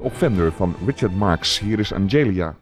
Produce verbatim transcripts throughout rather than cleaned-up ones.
Op Fender van Richard Marx. Hier is Angelia.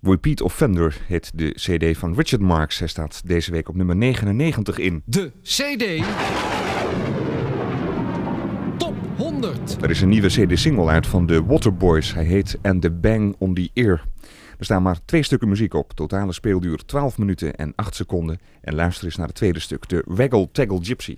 Repeat Offender heet de cd van Richard Marx. Hij staat deze week op nummer negenennegentig in. De cd Top honderd. Er is een nieuwe cd-single uit van de Waterboys. Hij heet And the Bang on the Ear. Er staan maar twee stukken muziek op. Totale speelduur twaalf minuten en acht seconden. En luister eens naar het tweede stuk, de Waggle Taggle Gypsy.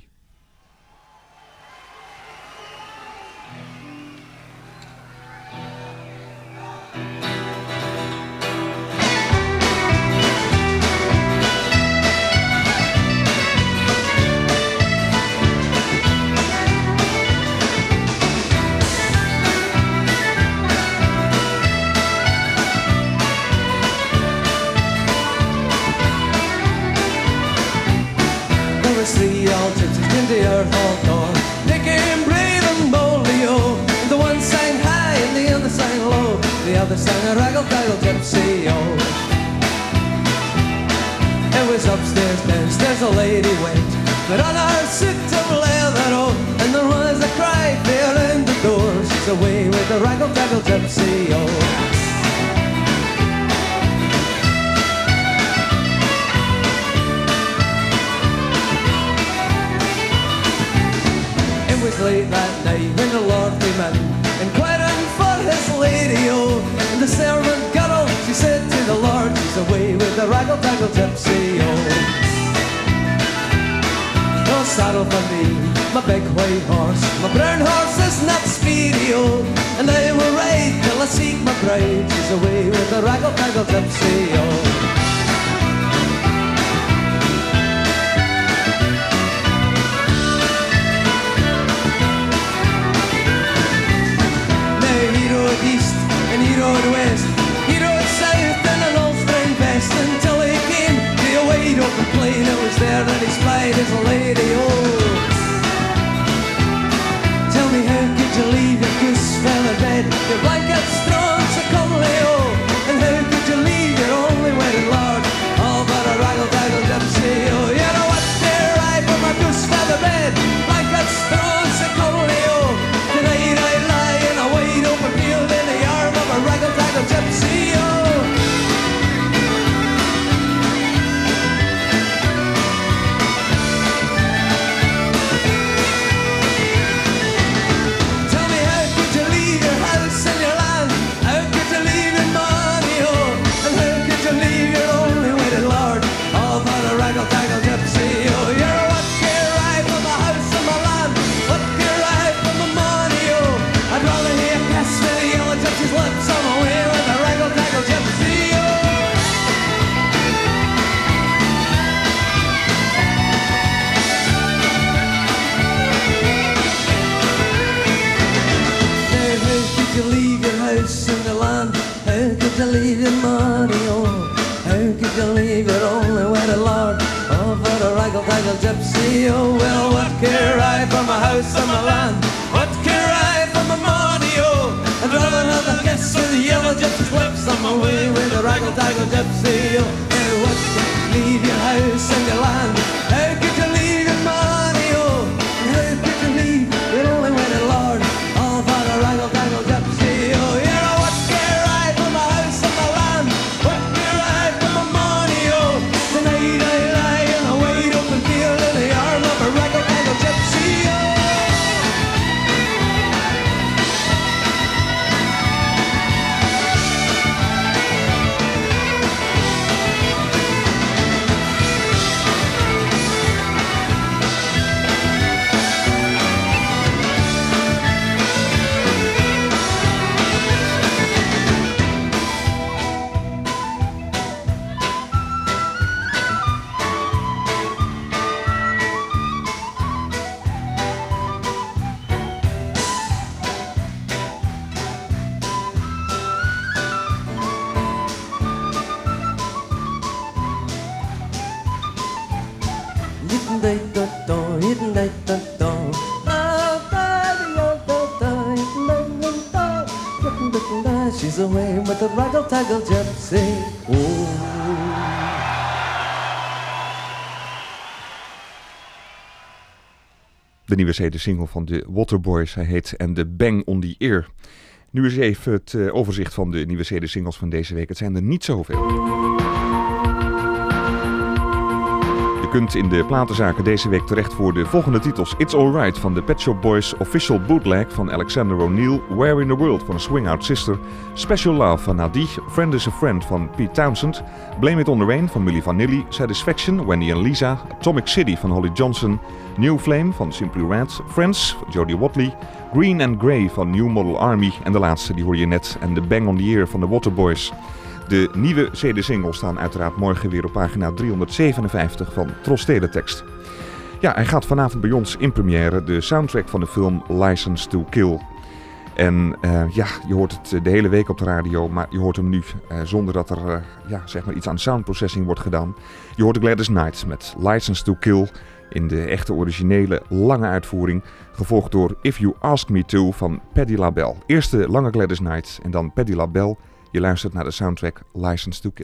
She's away with the raggle taggle gypsy. Ooh. De nieuwe cd-single van de Waterboys, hij heet And the Bang on the Ear. Nu eens even het uh, overzicht van de nieuwe C D-singles van deze week. Het zijn er niet zoveel. Je kunt in de platenzaken deze week terecht voor de volgende titels. It's Alright van de Pet Shop Boys, Official Bootleg van Alexander O'Neill, Where in the World van Swing Out Sister, Special Love van Nadi, Friend is a Friend van Pete Townsend, Blame It on the Rain van Milli Vanilli, Satisfaction, Wendy and Lisa, Atomic City van Holly Johnson, New Flame van Simply Red, Friends van Jodie Watley, Green and Grey van New Model Army en de laatste, die hoor je net, en The Bang on the Ear van de Waterboys. De nieuwe C D-singles staan uiteraard morgen weer op pagina driehonderdzevenenvijftig van Tros Teletext. Ja, hij gaat vanavond bij ons in première, de soundtrack van de film License to Kill. En uh, ja, je hoort het de hele week op de radio, maar je hoort hem nu uh, zonder dat er uh, ja, zeg maar iets aan soundprocessing wordt gedaan. Je hoort Gladys Knight met License to Kill in de echte originele lange uitvoering, gevolgd door If You Ask Me To van Patti LaBelle. Eerst de lange Gladys Knight en dan Patti LaBelle. Je luistert naar de soundtrack License to Kill.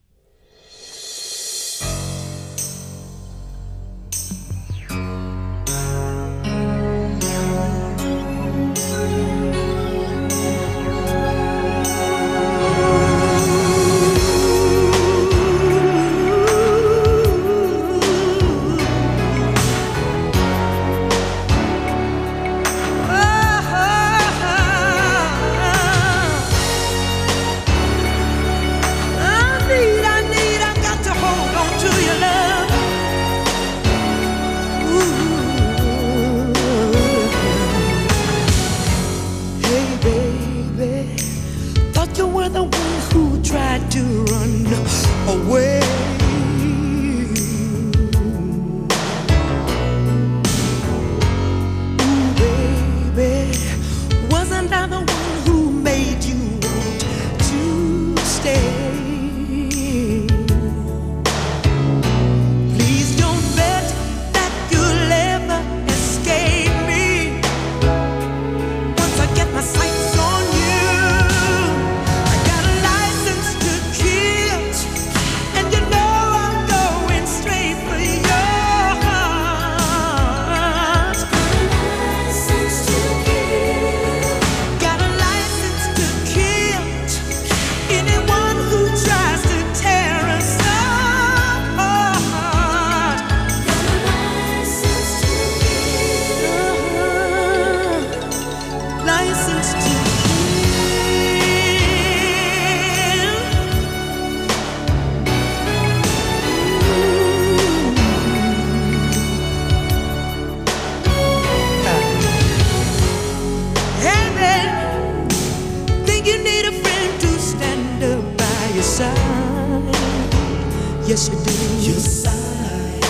Yes, you do. Your side.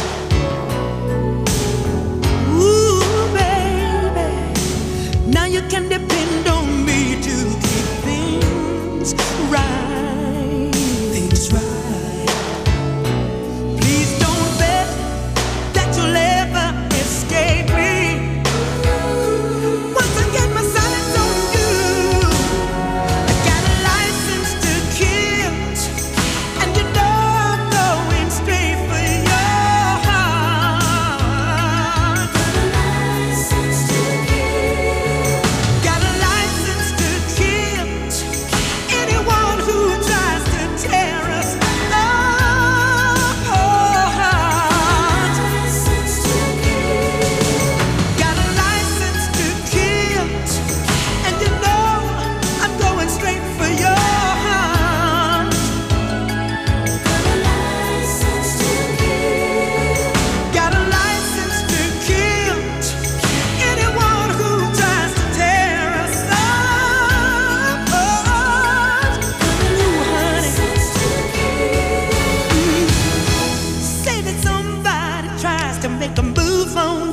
Ooh, baby. Now you can depend on me to keep things right. Things right. Please don't bet that you'll ever escape me. Once I get my sights on you, I got a license to kill, and you know I'm going straight for your heart. Got a license to kill, got a license to kill anyone who tries to tear us apart. Got a license to kill, and you know I'm going straight for your heart. Got a license to kill anyone who tries to tear us apart. Ooh, honey. Say that somebody tries to make a move on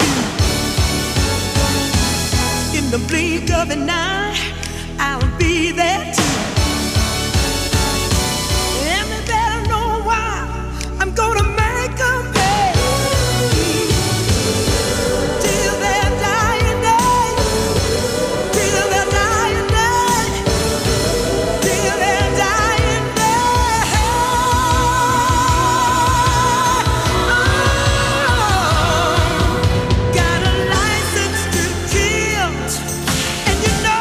you. In the blink of an eye, I'll be there too. And they better know why I'm gonna make 'em pay. Till their dying day. Till their dying day. Till their dying day. Oh, got a license to kill, and you know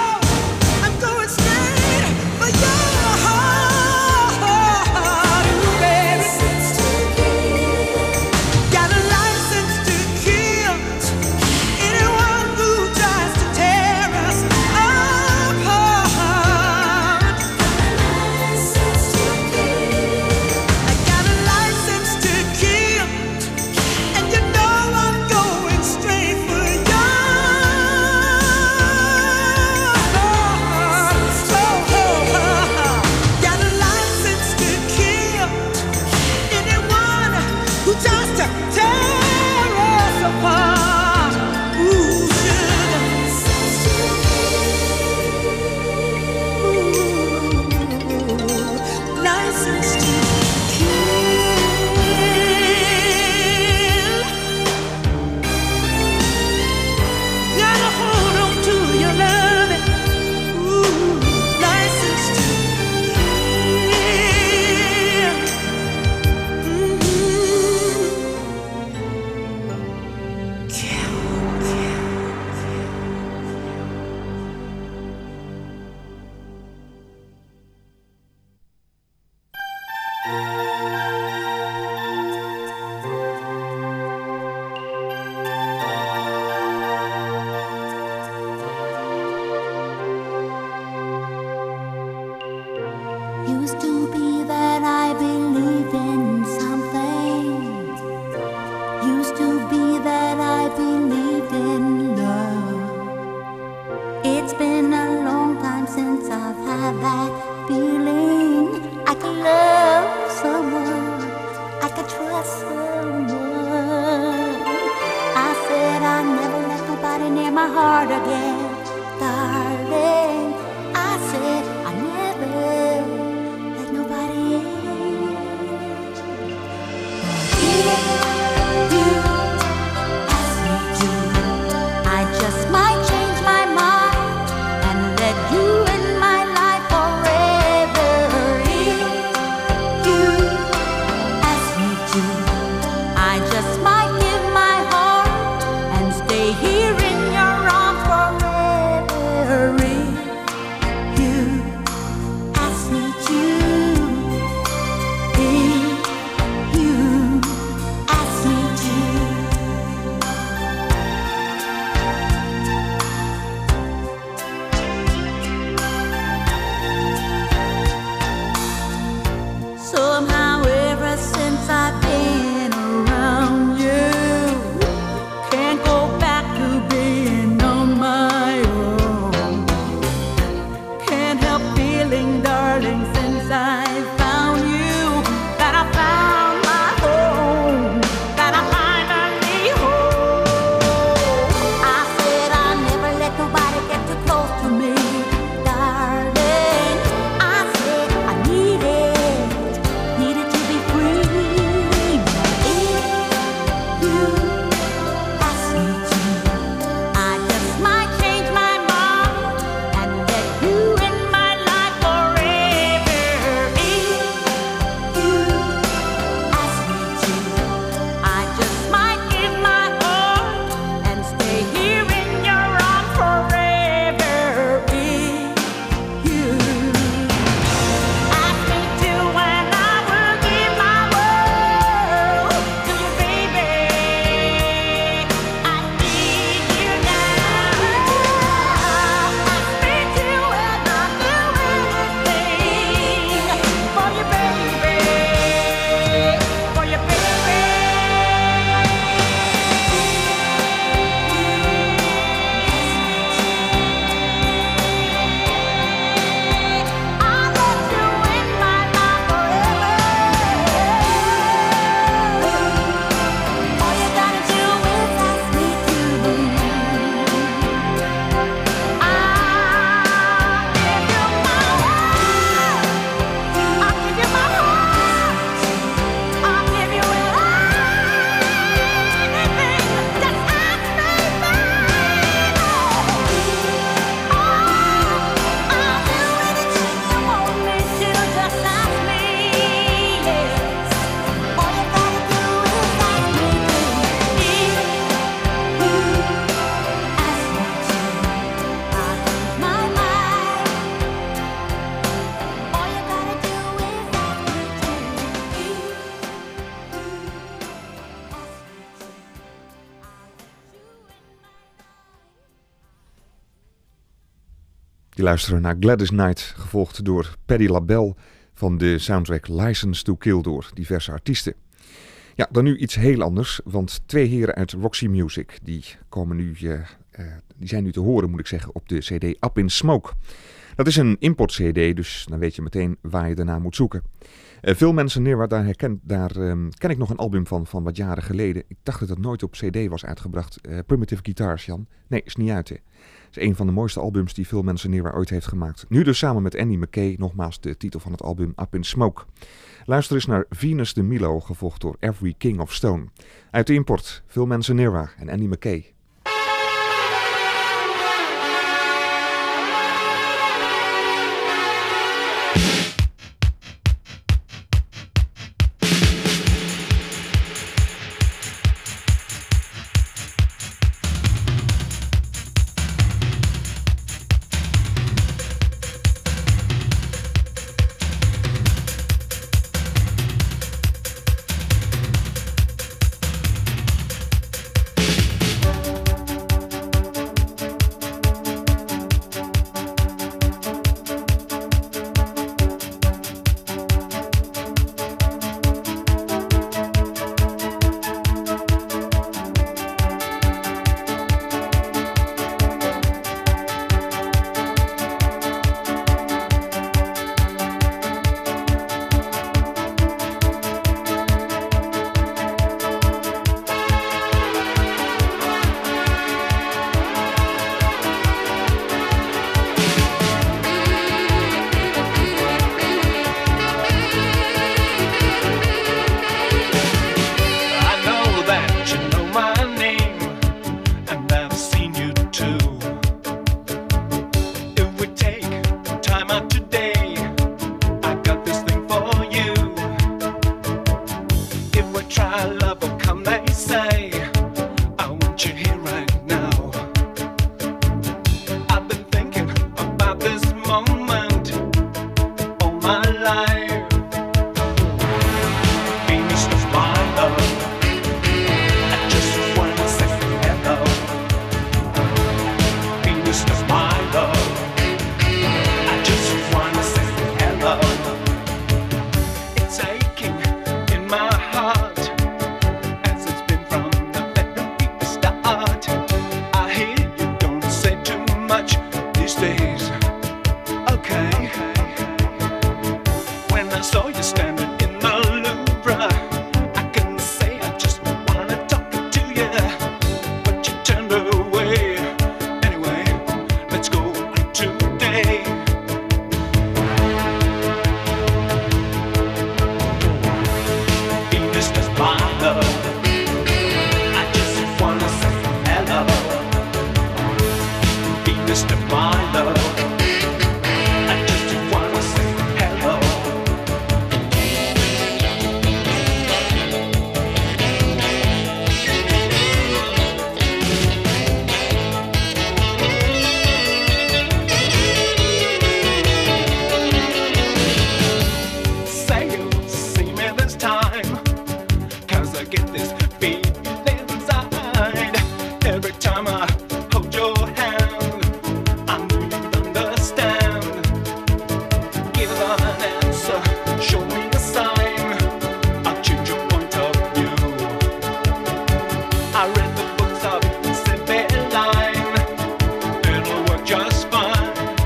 Used to be that I believed in something. Used to be that I believed in love. It's been a long time since I've had that feeling. I could love someone, I could trust someone. I said I'd never let nobody near my heart again, darling. I said I never let nobody in. If you ask me to, I just might change my mind and let you in my life forever. If you ask me to, I just might give my heart and stay here in your arms forever. If you ask me to, if you ask me to. Somehow ever since I've been around you, can't go back to being on my own. Can't help feeling, darling, since I found you, that I found my home, that I finally home. I said I'll never let nobody get too close to me, darling. I said I needed, needed to be free. If you ask me to, I just might change my mind and let you in my life forever. If you ask me to, I just might give my heart and stay here in your arms forever. If you ask me to, and I will give my world to you, baby. I need you now. Ask me to, and I'll do anything for you, baby. For you, baby. I'll let you in my life forever. All you gotta do is ask me to. I'll give you my heart. I'll give you my heart. I'll give you anything. Just ask me, baby. I'll do anything you want me to. Just ask me, yes. All you gotta do is ask me to. If you ask me to, I'll change my mind. All you gotta do is ask me to. If you ask me to, I'll let you in my life. Je luisteren naar Gladys Knight, gevolgd door Patti LaBelle van de soundtrack License to Kill door diverse artiesten. Ja, dan nu iets heel anders, want twee heren uit Roxy Music, die, komen nu, uh, uh, die zijn nu te horen, moet ik zeggen, op de cd Up in Smoke. Dat is een import-cd, dus dan weet je meteen waar je daarna moet zoeken. Uh, veel mensen neer, waar daar, herken, daar um, ken ik nog een album van, van wat jaren geleden. Ik dacht dat het nooit op cd was uitgebracht. Uh, Primitive Guitars, Jan. Nee, is niet uit, hè. Het is een van de mooiste albums die veel mensen neer ooit heeft gemaakt. Nu dus samen met Andy McKay, nogmaals de titel van het album Up in Smoke. Luister eens naar Venus de Milo, gevolgd door Every King of Stone. Uit de import, veel mensen neer en Andy McKay. my life. Venus is my love. I just wanna say hello. Venus is my love. I just wanna say hello. It's aching in my heart as it's been from the very start. I hear you don't say too much these days. Okay. When I saw you standing in the Louvre, I can say I just wanna talk to you, but you turned away. Anyway, let's go on today. Venus is my love. I just wanna say hello. Venus is my love. I just wanna say hello. Say you'll see me this time, 'cause I get this feeling inside. Every time I hold your hand, I know you'd understand. Give an answer, show me a sign. I'll change your point of view. I read the books of Sibylline. It'll work just fine.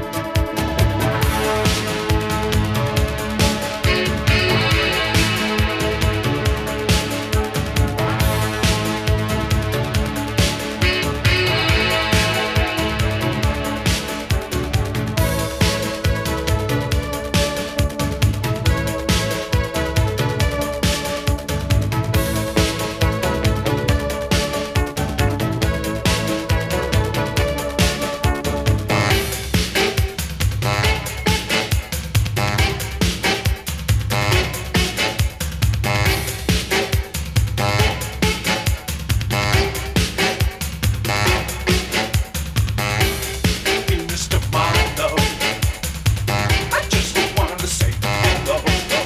Venus to my love. I just wanna say hello.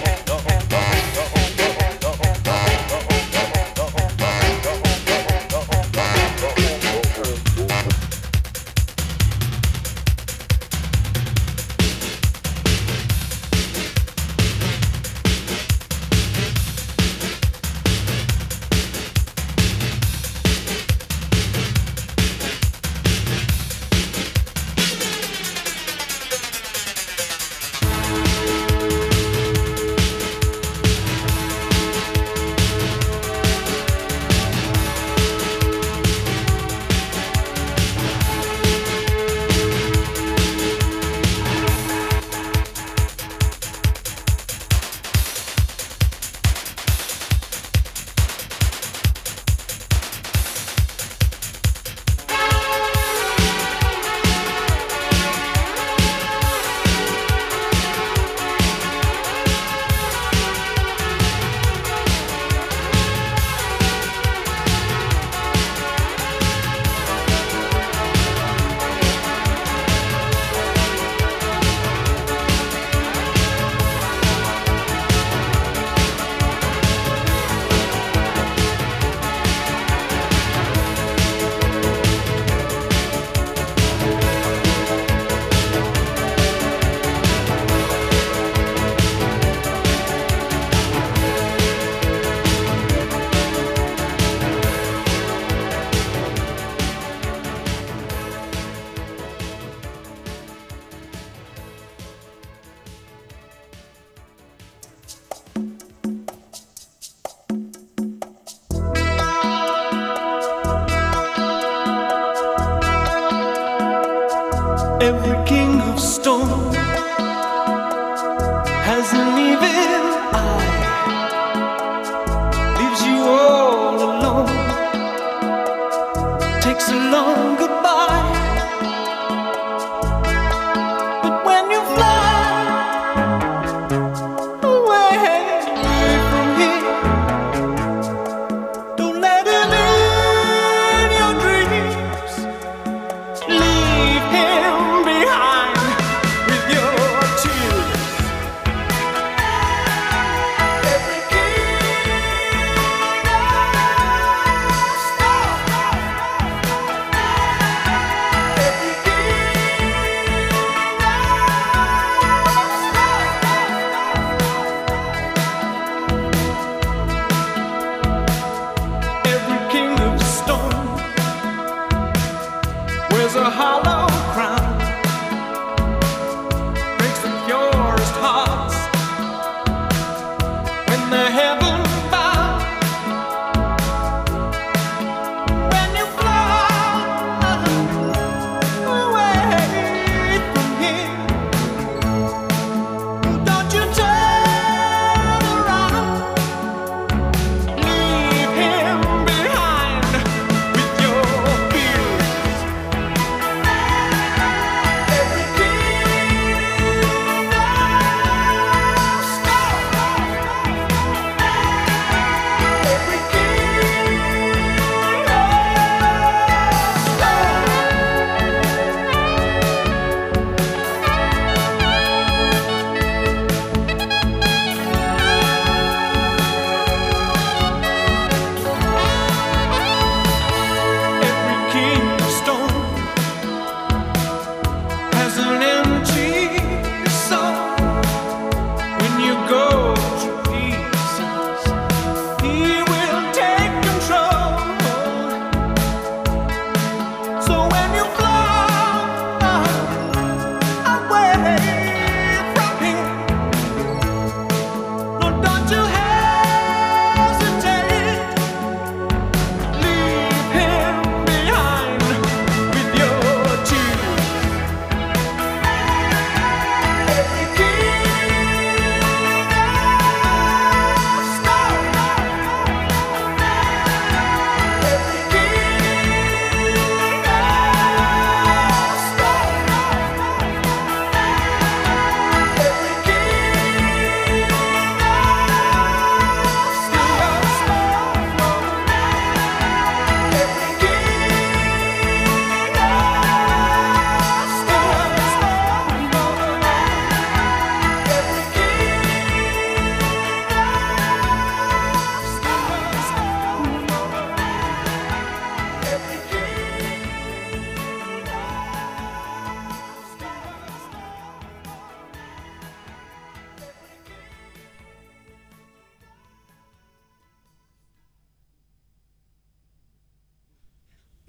Every king of stone has an evil eye, leaves you all alone, takes a long goodbye. But when you fly away from here, don't let him in your dreams. Leave him behind.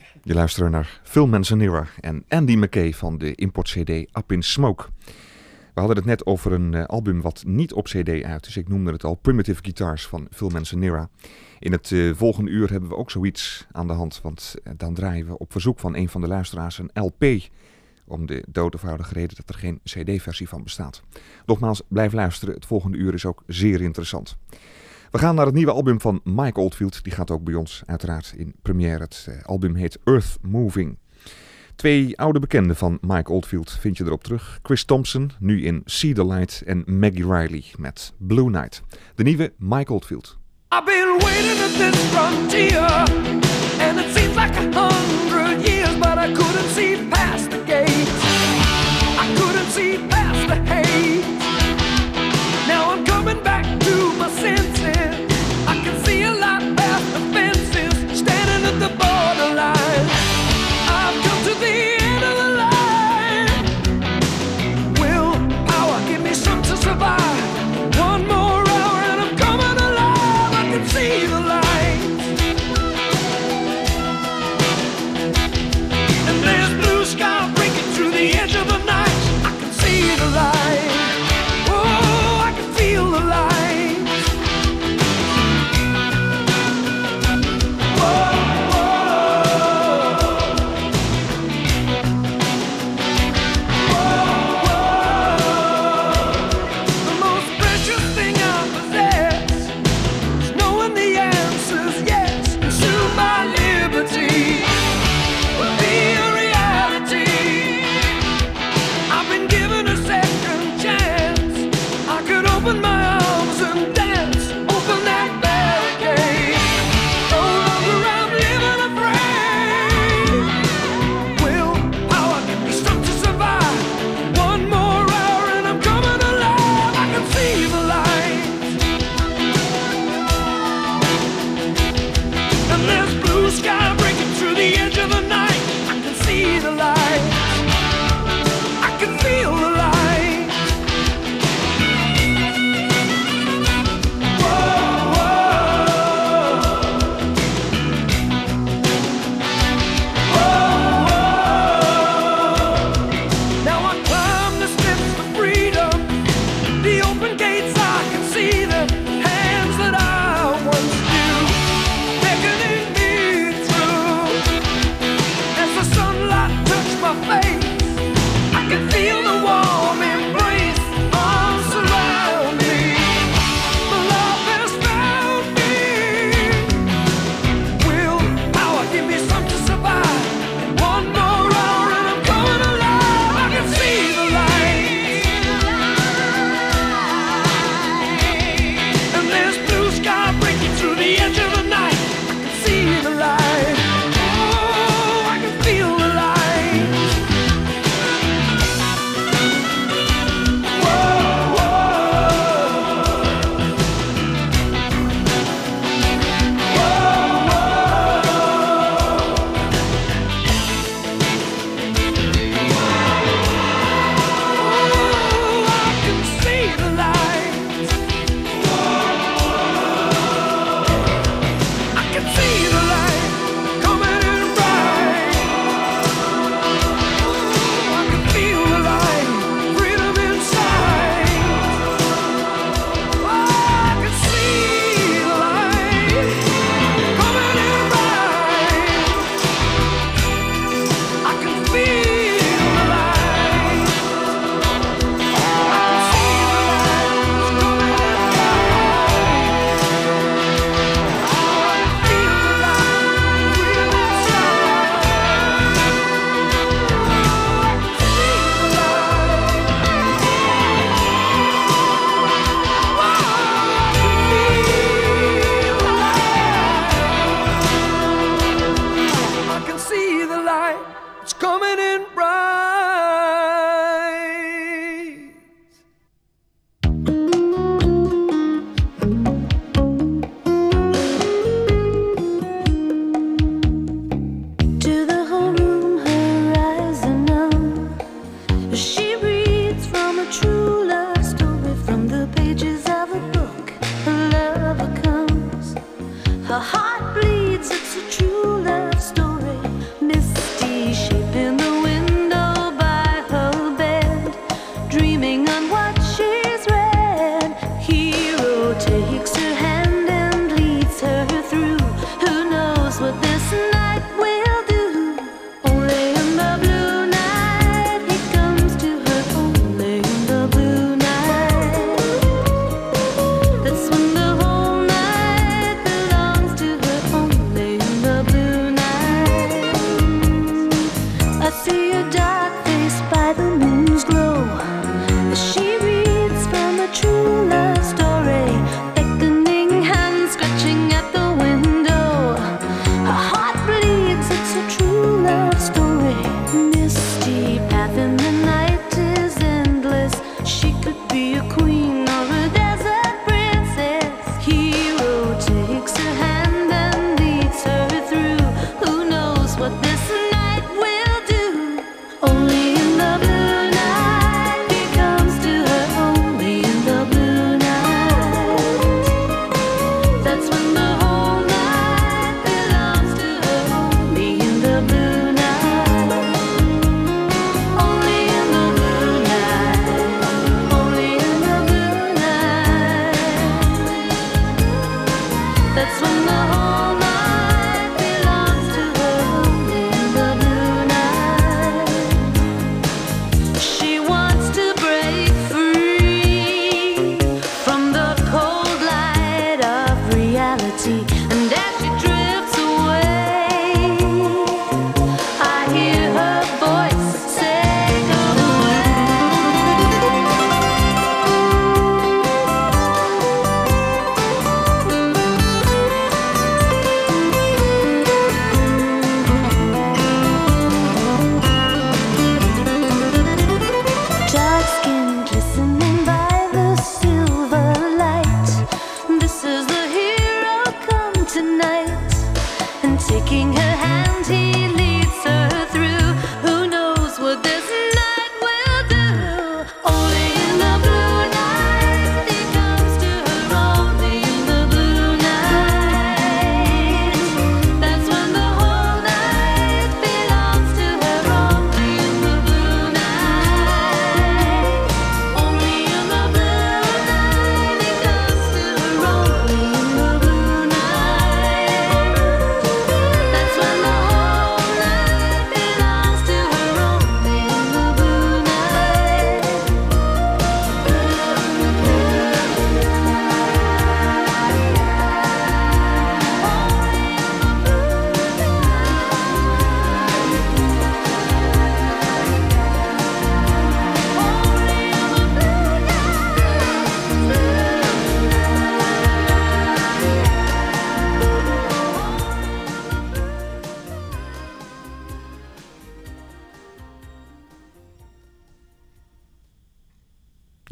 Je luistert naar Phil Manzanera en Andy McKay van de import-C D Up in Smoke. We hadden het net over een uh, album wat niet op C D uit is. Ik noemde het al Primitive Guitars van Phil Manzanera. In het uh, volgende uur hebben we ook zoiets aan de hand, want uh, dan draaien we op verzoek van een van de luisteraars een L P. Om de dood eenvoudige reden dat er geen C D-versie van bestaat. Nogmaals, blijf luisteren. Het volgende uur is ook zeer interessant. We gaan naar het nieuwe album van Mike Oldfield. Die gaat ook bij ons uiteraard in première. Het uh, album heet Earth Moving. Twee oude bekenden van Mike Oldfield vind je erop terug. Chris Thompson, nu in See the Light, en Maggie Riley met Blue Night. De nieuwe Mike Oldfield. I've been waiting at this frontier, and it seems like a hundred years, but I couldn't see past the gate. I couldn't see past the hate. Now I'm coming back to my senses. I can see a light past the fences, standing at the borderline. I've come to the end of the line. Will power give me some to survive? One more hour and I'm coming alive. I can see the light. And there's blue sky breaking through the edge of the night. I can see the light. Oh, I can feel the light.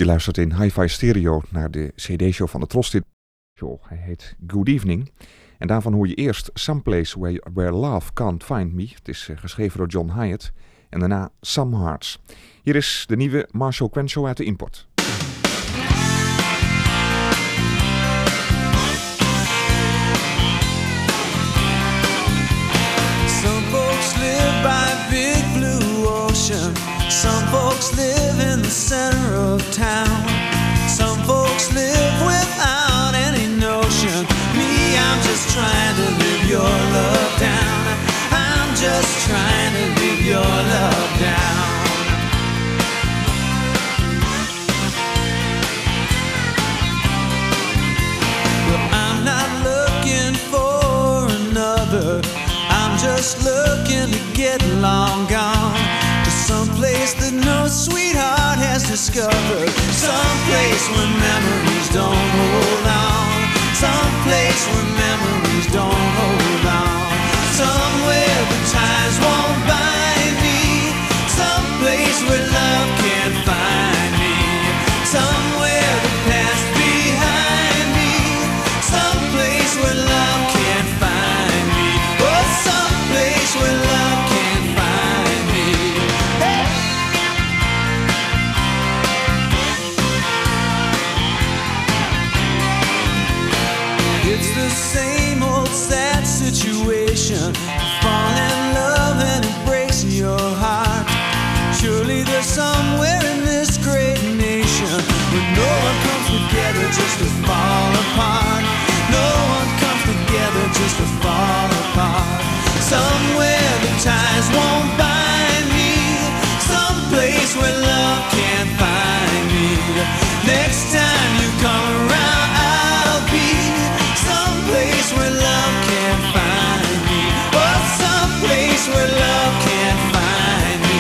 luistert in Hi-Fi Stereo naar de cd-show van de Trostit. Show. Hij heet Good Evening. En daarvan hoor je eerst Someplace Where, Where Love Can't Find Me. Het is uh, geschreven door John Hyatt. En daarna Some Hearts. Hier is de nieuwe Marshall Crenshaw uit de import. Some folks live by a big blue ocean. Some folks live in the center of town. Some folks live without any notion. Me, I'm just trying to live your love down. I'm just trying to live your love down. But I'm not looking for another. I'm just looking to get long gone to someplace that no sweetheart has discovered. Someplace where memories don't hold on. Someplace where memories don't hold on. Somewhere the ties won't bind me. Someplace where love can't find me. Somewhere the past behind me. Someplace where love can't find me. Oh, someplace where love can't find me. Hey! It's the same old sad situation. Fall in love and it breaks your heart. Surely there's somewhere in this great nation where no one comes together just to fall apart. No one comes together just to fall apart. Somewhere the ties won't bind me. Someplace where love can't find me. Next time you come around, I'll be someplace where love can't find me. Oh, someplace where love can't find me.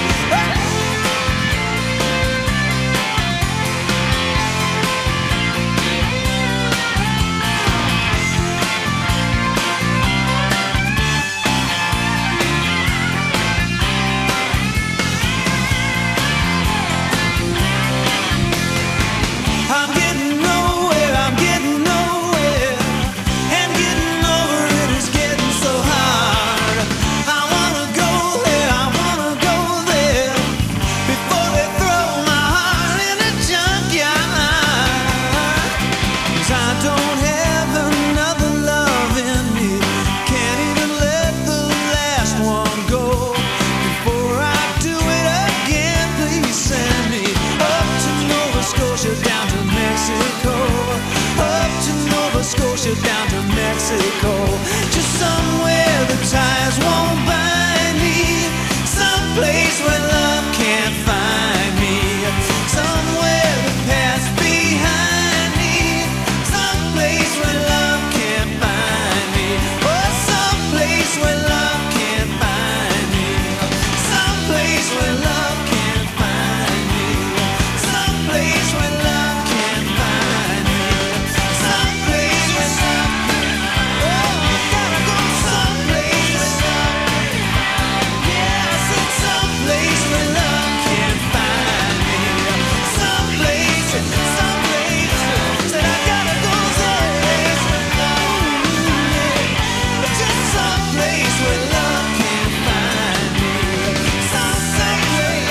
I'm getting nowhere, I'm getting nowhere, and getting over it is getting so hard. I wanna go there, I wanna go there, before they throw my heart in a junkyard. 'Cause I don't have another love in me, can't even let the last one go. Before I do it again, please send me up to Nova Scotia, down to Mexico. Up to Nova Scotia, down to Mexico. Just somewhere the ties won't bind me. Someplace where love can't find me. Somewhere the past behind me. Someplace where love can't find me. Oh, someplace where love can't find me. Someplace where love can't find me. Someplace where love can't find me. Someplace where love can't find me. Oh, I gotta go someplace where love can't find me. Yeah, I said someplace where love can't find me. Someplace, someplace, said I gotta go someplace where love, yeah. Just someplace where love can't find me. Someplace,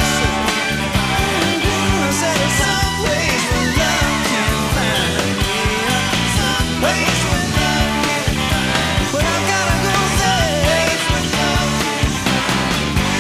I said someplace where love can't find me. Someplace where love can't find me. But I gotta go someplace where love can't find me.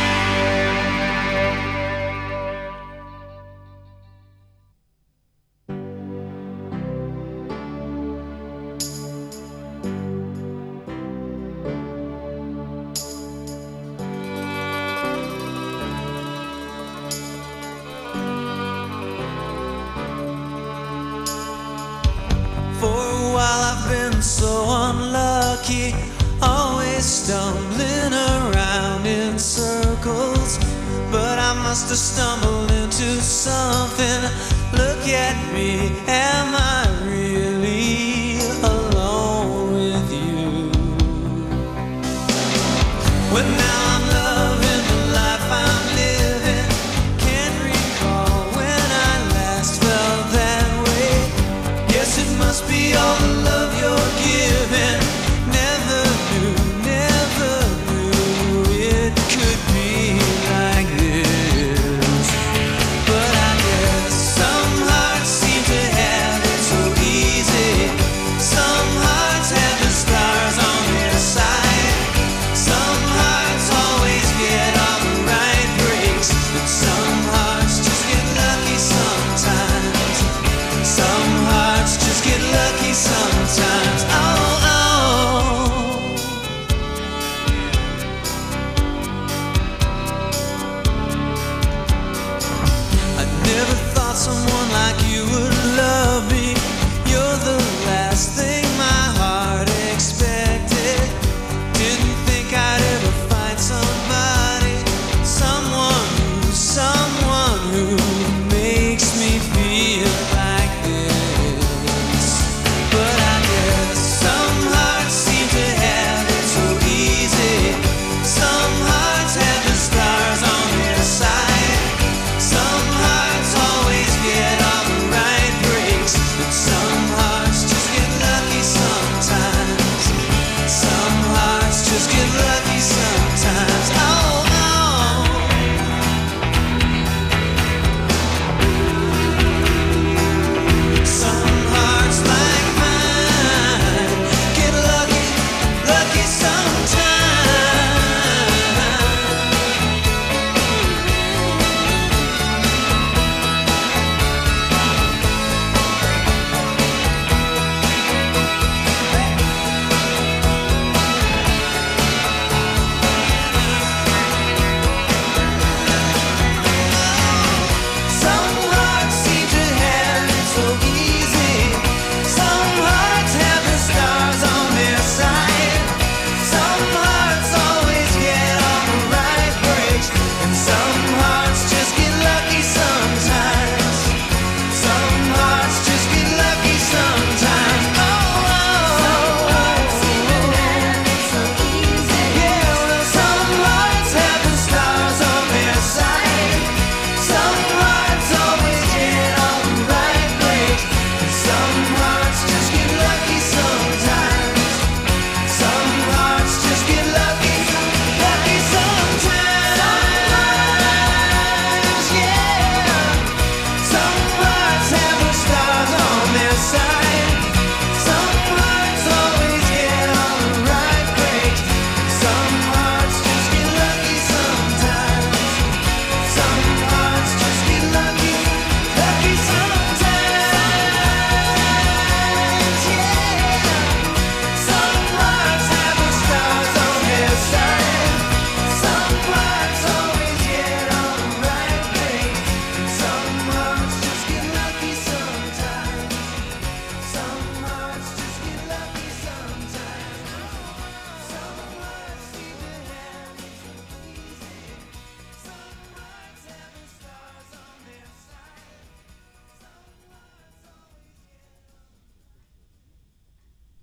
For a while I've been so unlucky, always stumbling around in circles. But I must have stumbled into something. Look at me, am I really alone with you? Well, now I'm loving the life I'm living. Can't recall when I last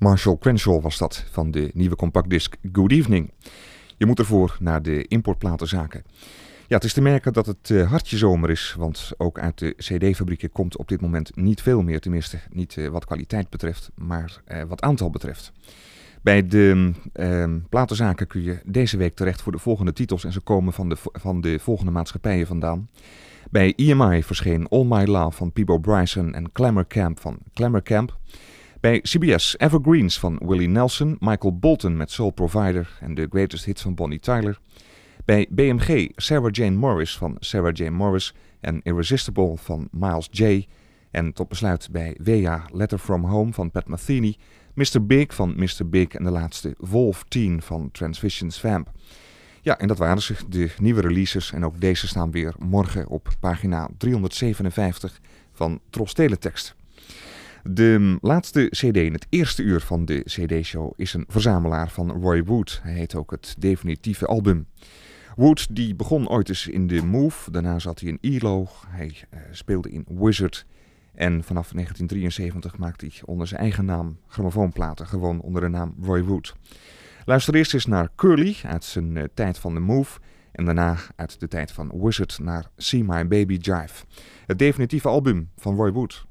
Marshall Crenshaw was dat, van de nieuwe compactdisc Good Evening. Je moet ervoor naar de importplatenzaken. Ja, het is te merken dat het uh, hartje zomer is, want ook uit de cd-fabrieken komt op dit moment niet veel meer. Tenminste, niet uh, wat kwaliteit betreft, maar uh, wat aantal betreft. Bij de uh, platenzaken kun je deze week terecht voor de volgende titels en ze komen van de, van de volgende maatschappijen vandaan. Bij E M I verscheen All My Love van Peabo Bryson en Clamor Camp van Clamor Camp. Bij C B S Evergreens van Willie Nelson, Michael Bolton met Soul Provider en de greatest hits van Bonnie Tyler. Bij B M G Sarah Jane Morris van Sarah Jane Morris en Irresistible van Miles J. En tot besluit bij W A Letter From Home van Pat Metheny, mister Big van mister Big en de laatste Wolf tien van Transvisions Vamp. Ja, en dat waren ze, de nieuwe releases en ook deze staan weer morgen op pagina driehonderdzevenenvijftig van Tros Teletext. De laatste cd in het eerste uur van de cd-show is een verzamelaar van Roy Wood. Hij heet ook het definitieve album. Wood die begon ooit eens in de Move, daarna zat hij in E L O, hij uh, speelde in Wizard en vanaf negentien drieënzeventig maakte hij onder zijn eigen naam grammofoonplaten, gewoon onder de naam Roy Wood. Luister eerst eens naar Curly uit zijn uh, tijd van de Move en daarna uit de tijd van Wizard naar See My Baby Jive. Het definitieve album van Roy Wood.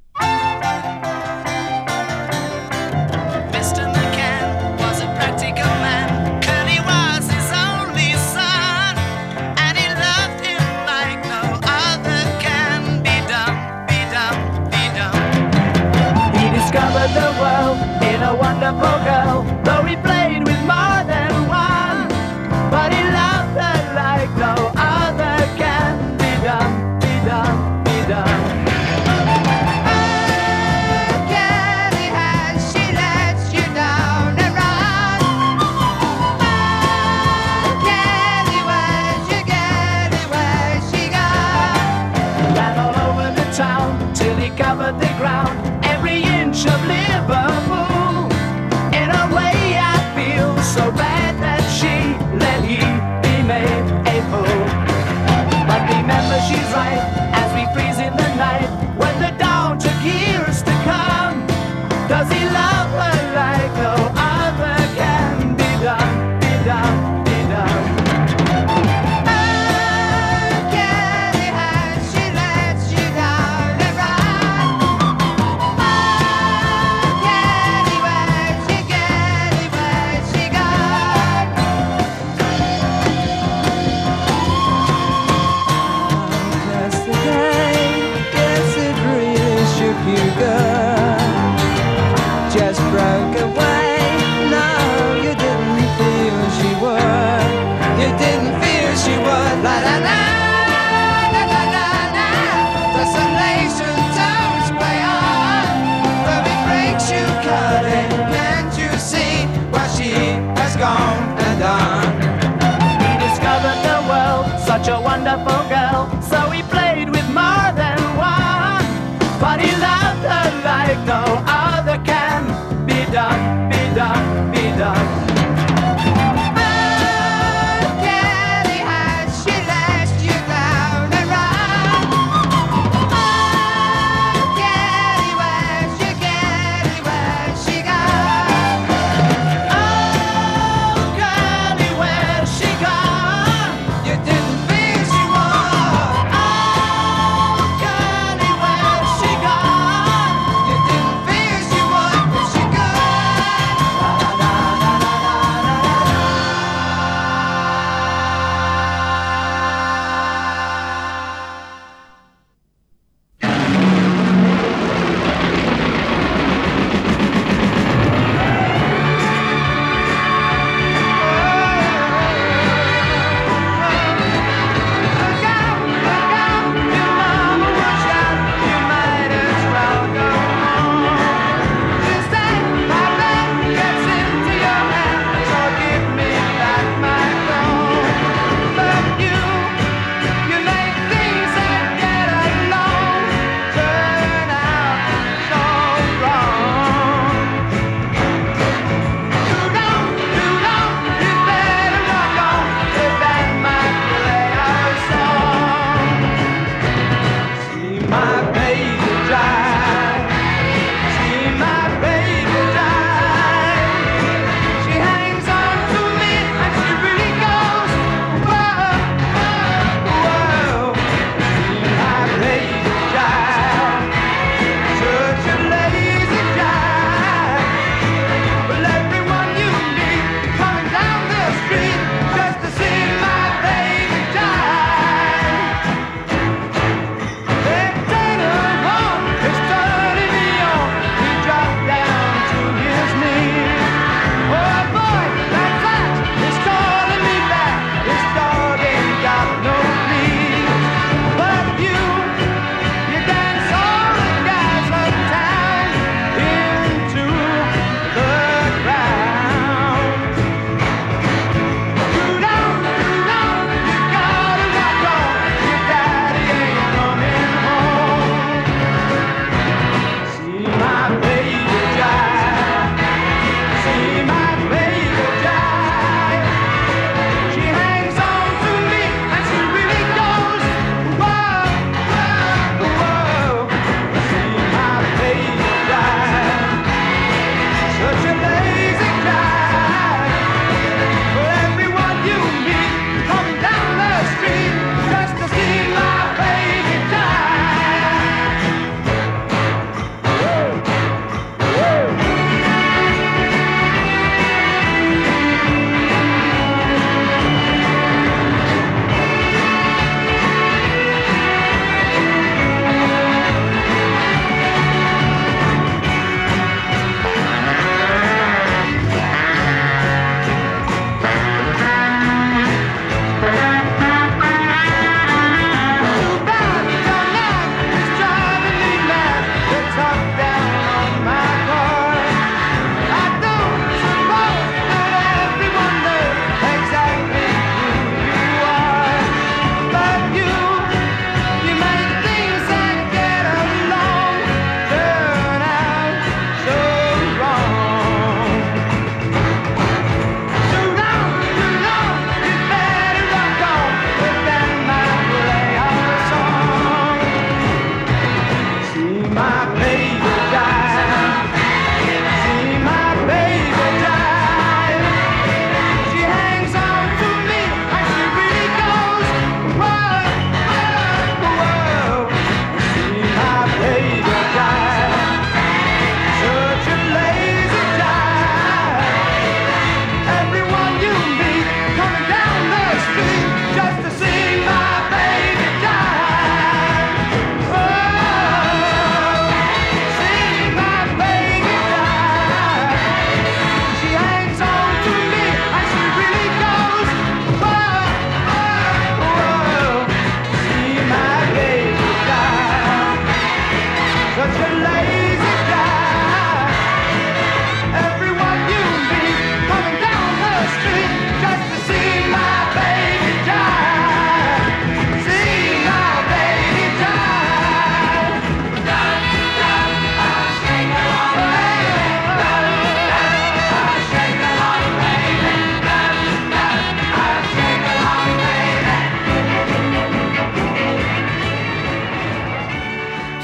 Mister McCann was a practical man. Curly was his only son, and he loved him like no other can. Be done, be done, be done. He discovered the world in a wonderful girl, though he played with more than one. But he loved her like no other can. Be done, be done, be done. Covered the ground, every inch of Liverpool. In a way I feel so bad that she let he be made a fool. But remember she's right, as we freeze in the night, when the dawn took years to come. Does he love her like no other can? Be done, be done, be done. Just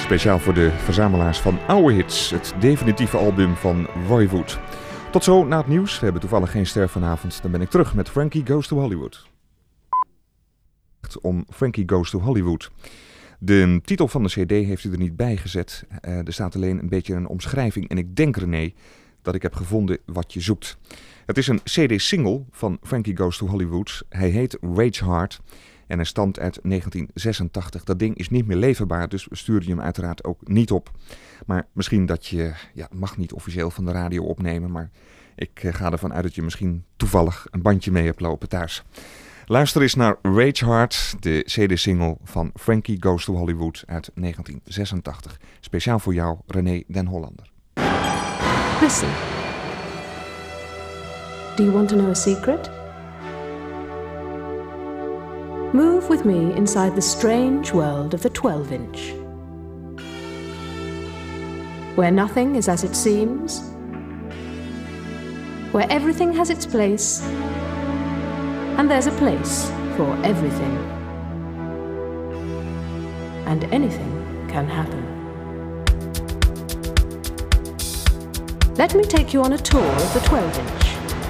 Speciaal voor de verzamelaars van oude hits. Het definitieve album van Roy Wood. Tot zo na het nieuws. We hebben toevallig geen ster vanavond. Dan ben ik terug met Frankie Goes to Hollywood. Om Frankie Goes to Hollywood. De titel van de cd heeft u er niet bij gezet. Uh, er staat alleen een beetje een omschrijving. En ik denk, René, dat ik heb gevonden wat je zoekt. Het is een cd-single van Frankie Goes to Hollywood. Hij heet Rage Hard en hij stamt uit negentien zesentachtig. Dat ding is niet meer leverbaar, dus we sturen je hem uiteraard ook niet op. Maar misschien dat je, ja, mag niet officieel van de radio opnemen, maar ik uh, ga ervan uit dat je misschien toevallig een bandje mee hebt lopen thuis. Luister eens naar Rage Hard, de cd-single van Frankie Goes to Hollywood uit negentien zesentachtig. Speciaal voor jou, René den Hollander. Listen. Do you want to know a secret? Move with me inside the strange world of the twelve inch. Where nothing is as it seems. Where everything has its place. And there's a place for everything. And anything can happen. Let me take you on a tour of the twelve inch.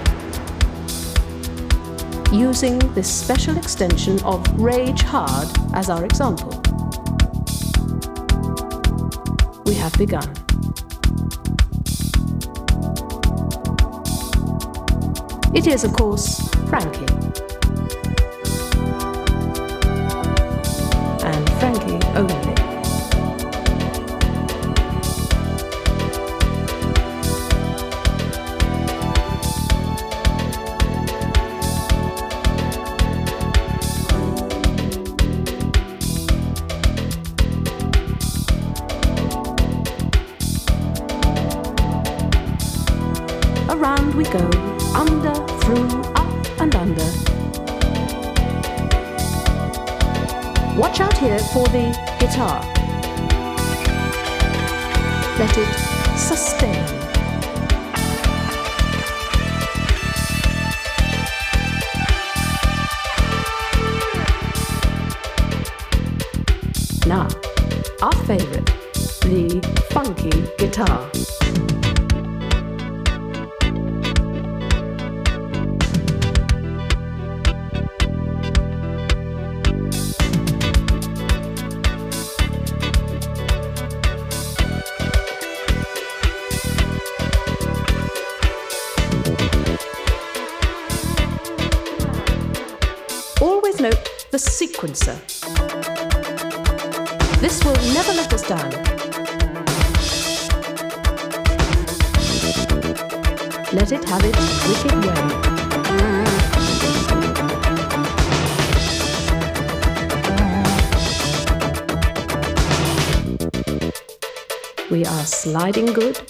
Using this special extension of Rage Hard as our example. We have begun. It is, of course, Frankie. And Frankie only. Around we go, under, through, up and under. Watch out here for the guitar. Let it sustain. Now, our favorite, the funky guitar. Note the sequencer. This will never let us down. Let it have its wicked way. We are sliding good,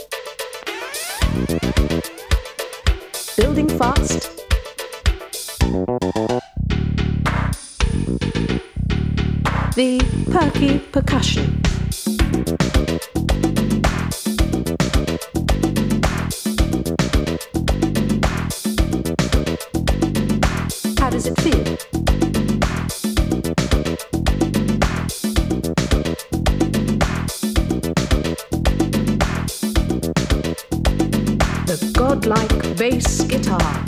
building fast. The perky percussion. How does it feel? The godlike bass guitar.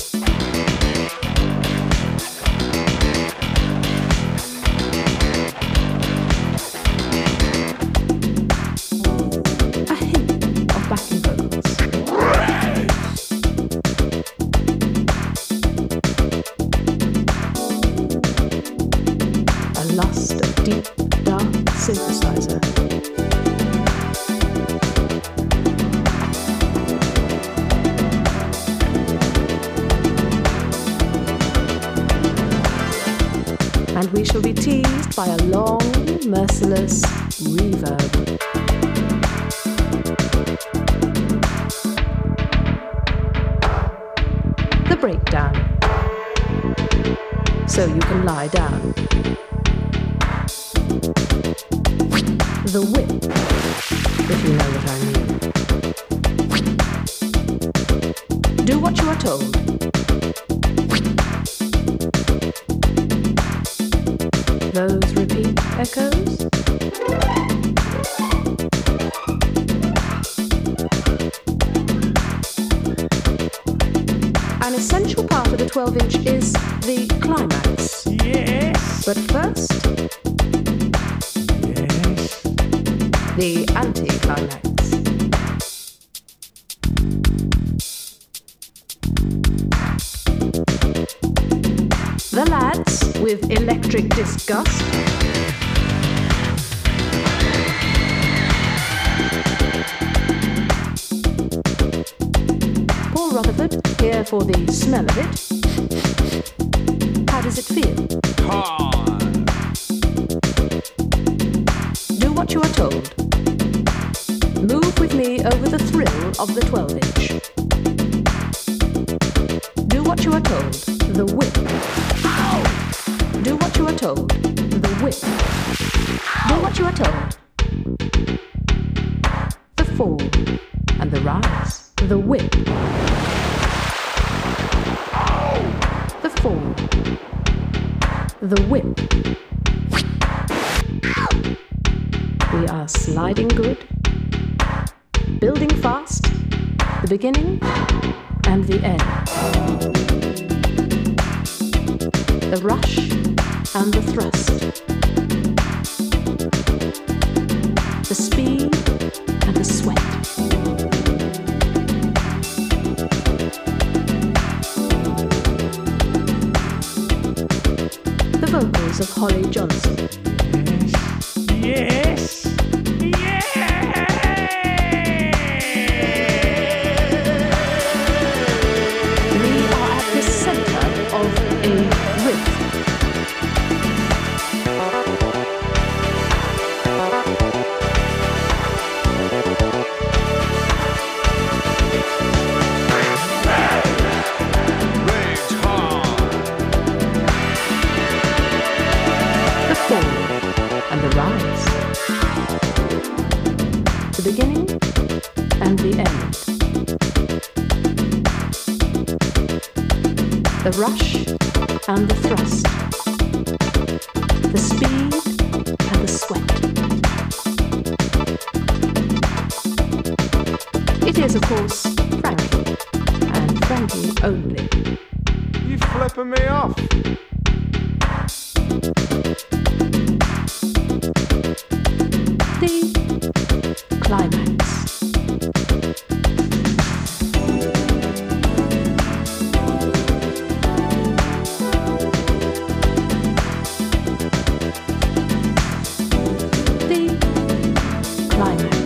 And we shall be teased by a long, merciless reverb. The breakdown. So you can lie down. The whip, if you know what I mean. Do what you are told. Those repeat echoes. twelve inch is the climax. Yes. But first, Yes. the anti-climax. The lads with electric disgust. Paul Rutherford, here for the smell of it. How does it feel? Hard. Do what you are told. Move with me over the thrill of the twelve inch. Do what you are told. The whip. Do what you are told. The whip. Do what you are told. The fall and the rise. The whip. The fall. The whip. We are sliding good, building fast, the beginning and the end. The rush and the thrust. The speed and the sweat. The vocals of Holly Johnson. Yes. Yes. We are at the center of a riff. Rage hard. The fall and the rise. The beginning and the end. The rush and the thrust. The speed and the sweat. It is, of course, Frankie, and Frankie only. You flipping me off. The climax. The climax.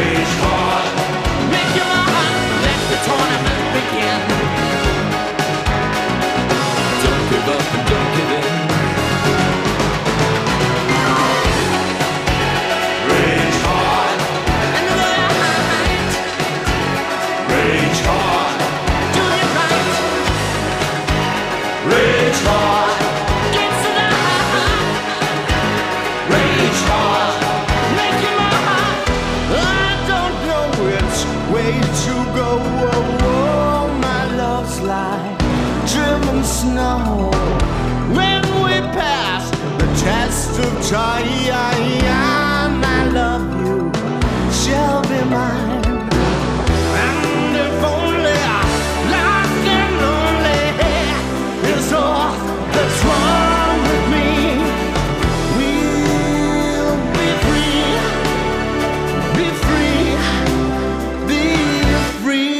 Rage hard. Make your heart, let the tournament begin. Don't give up and don't give in. Rage hard. And the night. Rage hard. Do it right. Rage hard. Get to the heart. Rage hard. Make your heart. I don't know which way to go. Oh, oh, my love's like driven snow. When we pass the test of time, I love you shall be mine. And if only lost and lonely is all that's wrong with me, we'll be free, be free, be free.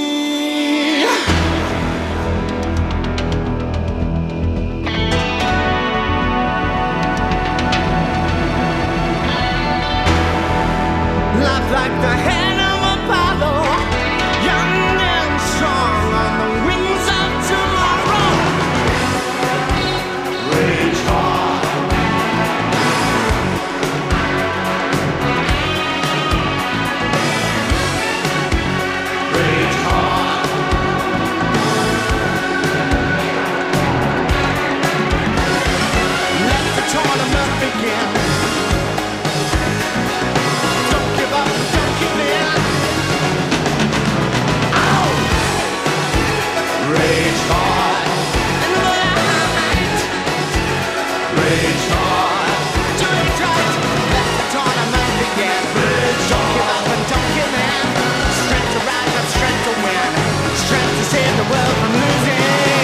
Life like the hand of Apollo, young and strong on the wings of tomorrow. Rage hard. Rage hard. Let the tournament begin. Don't give up, don't give in. Ow! Rage hard. And the night. Rage hard. Do it right. Let the tournament begin. Don't give up and don't give in. Strength to rise and strength to win. Strength to save the world from losing.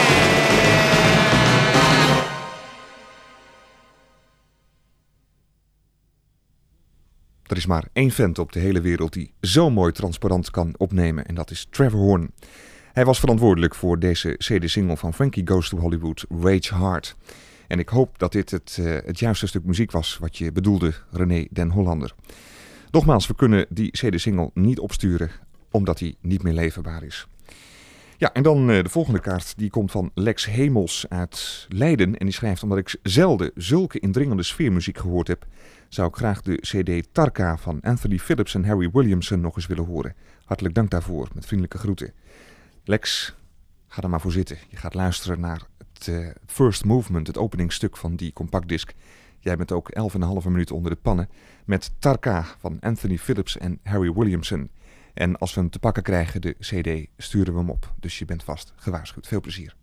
Er is maar één vent op de hele wereld die zo mooi transparant kan opnemen en dat is Trevor Horn. Hij was verantwoordelijk voor deze C D-single van Frankie Goes to Hollywood, Rage Hard. En ik hoop dat dit het, uh, het juiste stuk muziek was wat je bedoelde, René den Hollander. Nogmaals, we kunnen die C D-single niet opsturen omdat hij niet meer leverbaar is. Ja, en dan uh, de volgende kaart, die komt van Lex Hemels uit Leiden. En die schrijft, omdat ik zelden zulke indringende sfeermuziek gehoord heb, zou ik graag de C D Tarka van Anthony Phillips en Harry Williamson nog eens willen horen. Hartelijk dank daarvoor, met vriendelijke groeten. Lex, ga er maar voor zitten. Je gaat luisteren naar het uh, First Movement, het openingsstuk van die compactdisc. Jij bent ook elf en een halve minuut onder de pannen met Tarka van Anthony Phillips en Harry Williamson. En als we hem te pakken krijgen, de C D, sturen we hem op. Dus je bent vast gewaarschuwd. Veel plezier.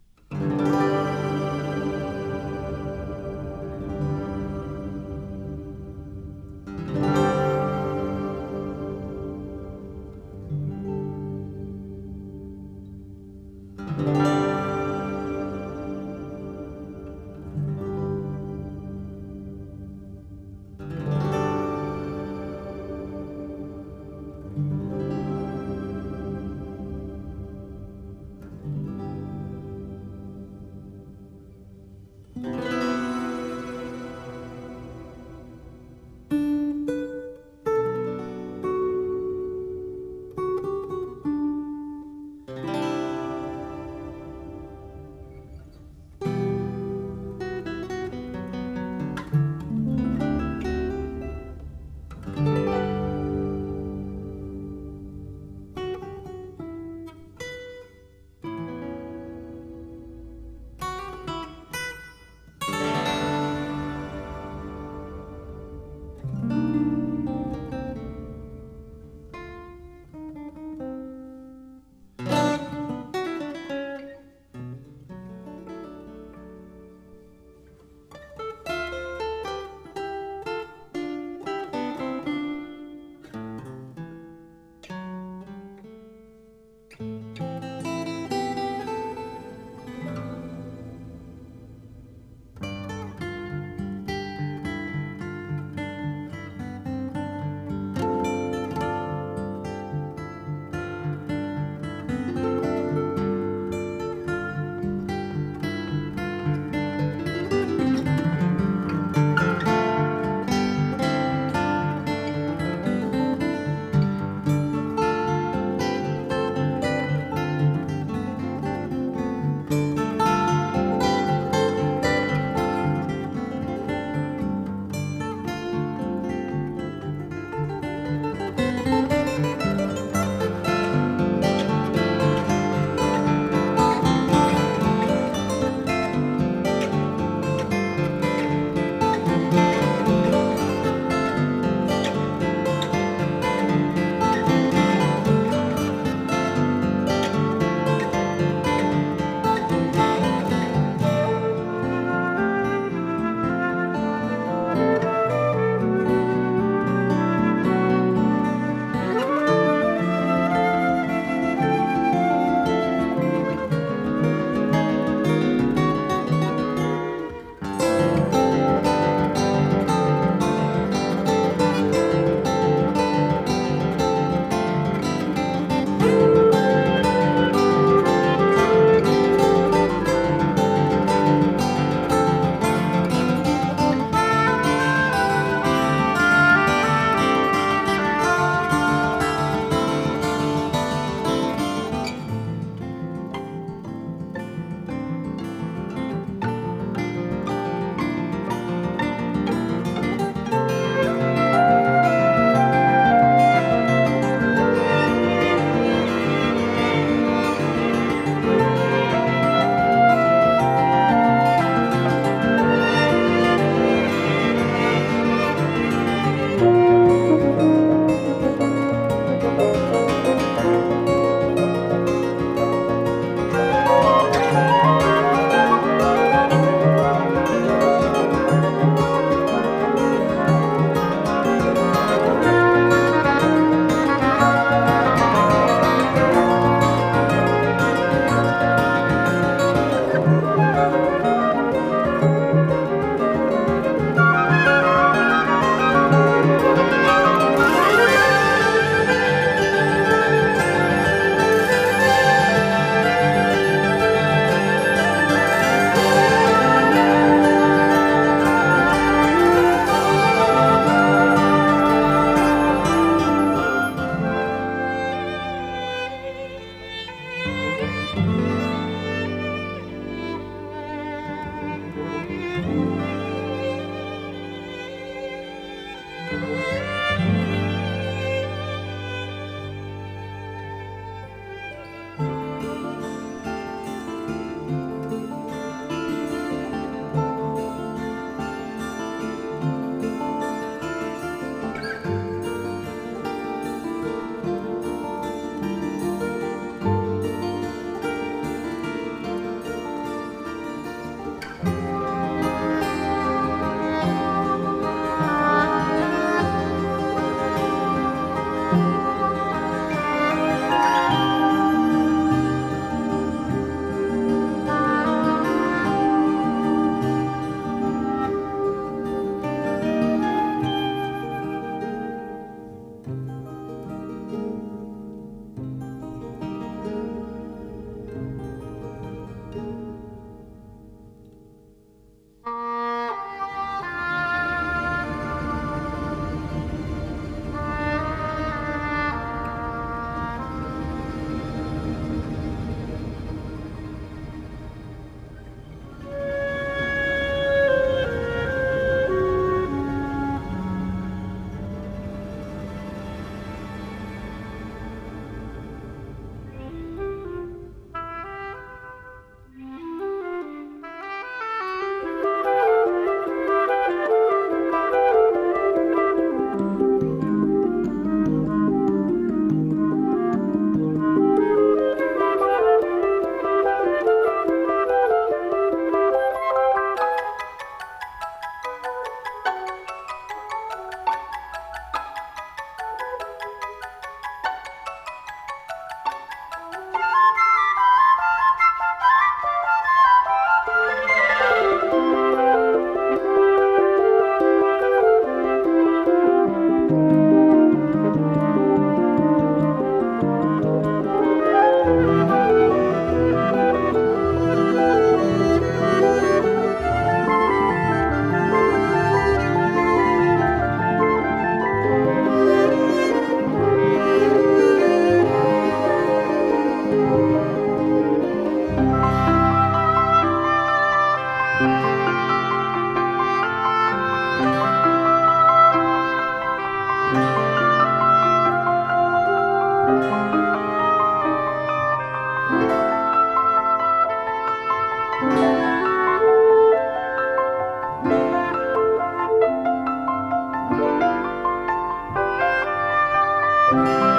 Thank